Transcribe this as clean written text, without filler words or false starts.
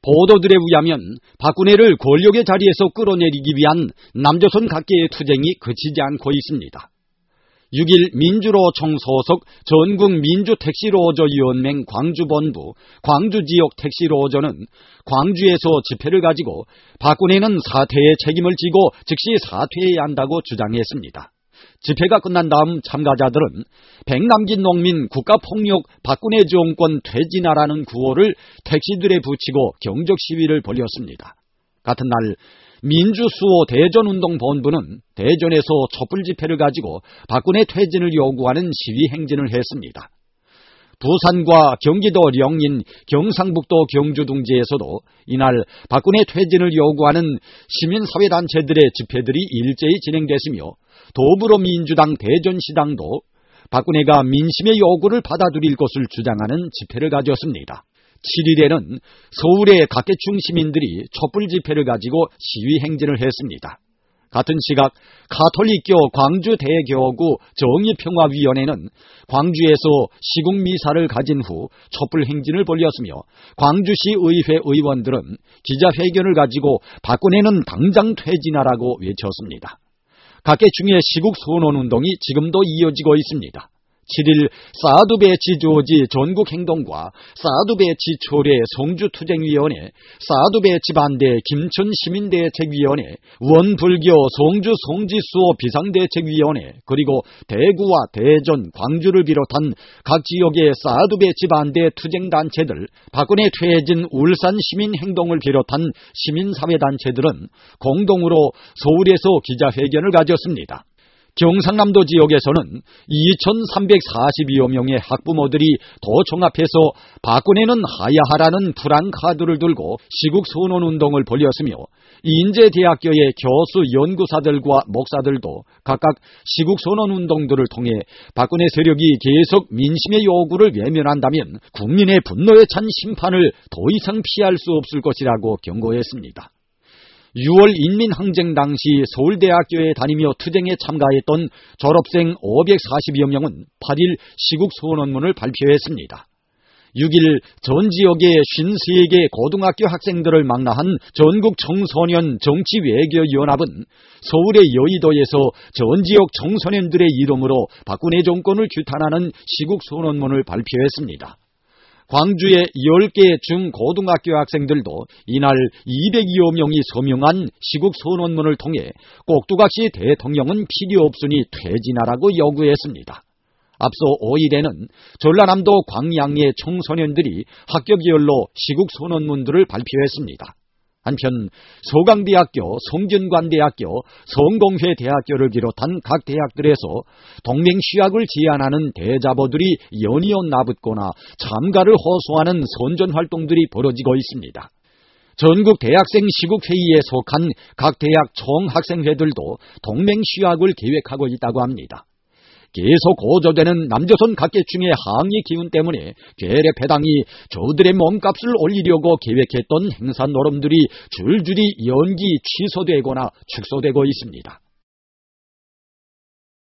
보도들에 의하면 박근혜를 권력의 자리에서 끌어내리기 위한 남조선 각계의 투쟁이 그치지 않고 있습니다. 6일 민주로총 소속 전국민주택시로저위원맹 광주본부 광주지역 택시로저는 광주에서 집회를 가지고 박근혜는 사퇴의 책임을 지고 즉시 사퇴해야 한다고 주장했습니다. 집회가 끝난 다음 참가자들은 백남기 농민 국가폭력 박근혜 정권 퇴진하라는 구호를 택시들에 붙이고 경적 시위를 벌였습니다. 같은 날 민주수호 대전운동본부는 대전에서 촛불 집회를 가지고 박근혜 퇴진을 요구하는 시위 행진을 했습니다. 부산과 경기도 령인, 경상북도 경주 등지에서도 이날 박근혜 퇴진을 요구하는 시민사회단체들의 집회들이 일제히 진행됐으며 더불어민주당 대전시당도 박근혜가 민심의 요구를 받아들일 것을 주장하는 집회를 가졌습니다. 7일에는 서울의 각계층 시민들이 촛불 집회를 가지고 시위 행진을 했습니다. 같은 시각 가톨릭교 광주대교구 정의평화위원회는 광주에서 시국미사를 가진 후 촛불 행진을 벌였으며 광주시 의회 의원들은 기자회견을 가지고 박근혜는 당장 퇴진하라고 외쳤습니다. 각계층의 시국선언운동이 지금도 이어지고 있습니다. 7일 사드배치 조지 전국행동과 사드배치 초래 성주투쟁위원회, 사드배치 반대 김천시민대책위원회, 원불교 성주 성지수호 비상대책위원회, 그리고 대구와 대전, 광주를 비롯한 각 지역의 사드배치 반대 투쟁단체들, 박근혜 퇴진 울산시민행동을 비롯한 시민사회단체들은 공동으로 서울에서 기자회견을 가졌습니다. 경상남도 지역에서는 2,342여 명의 학부모들이 도청 앞에서 박근혜는 하야하라는 프랑카드를 들고 시국선언운동을 벌였으며 인제대학교의 교수 연구사들과 목사들도 각각 시국선언운동들을 통해 박근혜 세력이 계속 민심의 요구를 외면한다면 국민의 분노에 찬 심판을 더 이상 피할 수 없을 것이라고 경고했습니다. 6월 인민항쟁 당시 서울대학교에 다니며 투쟁에 참가했던 졸업생 540여 명은 8일 시국선언문을 발표했습니다. 6일 전 지역의 53개 고등학교 학생들을 망라한 전국 청소년 정치외교연합은 서울의 여의도에서 전 지역 청소년들의 이름으로 박근혜 정권을 규탄하는 시국선언문을 발표했습니다. 광주의 10개 중고등학교 학생들도 이날 200여 명이 서명한 시국선언문을 통해 꼭두각시 대통령은 필요 없으니 퇴진하라고 요구했습니다. 앞서 5일에는 전라남도 광양의 청소년들이 학교별로 시국선언문들을 발표했습니다. 한편 서강대학교, 성균관대학교, 성공회대학교를 비롯한 각 대학들에서 동맹시학을 제안하는 대자보들이 연이어 나붙거나 참가를 호소하는 선전활동들이 벌어지고 있습니다. 전국 대학생 시국회의에 속한 각 대학 총학생회들도 동맹시학을 계획하고 있다고 합니다. 계속 고조되는 남조선 각계층의 항의 기운 때문에 괴뢰패당이 저들의 몸값을 올리려고 계획했던 행사 노름들이 줄줄이 연기 취소되거나 축소되고 있습니다.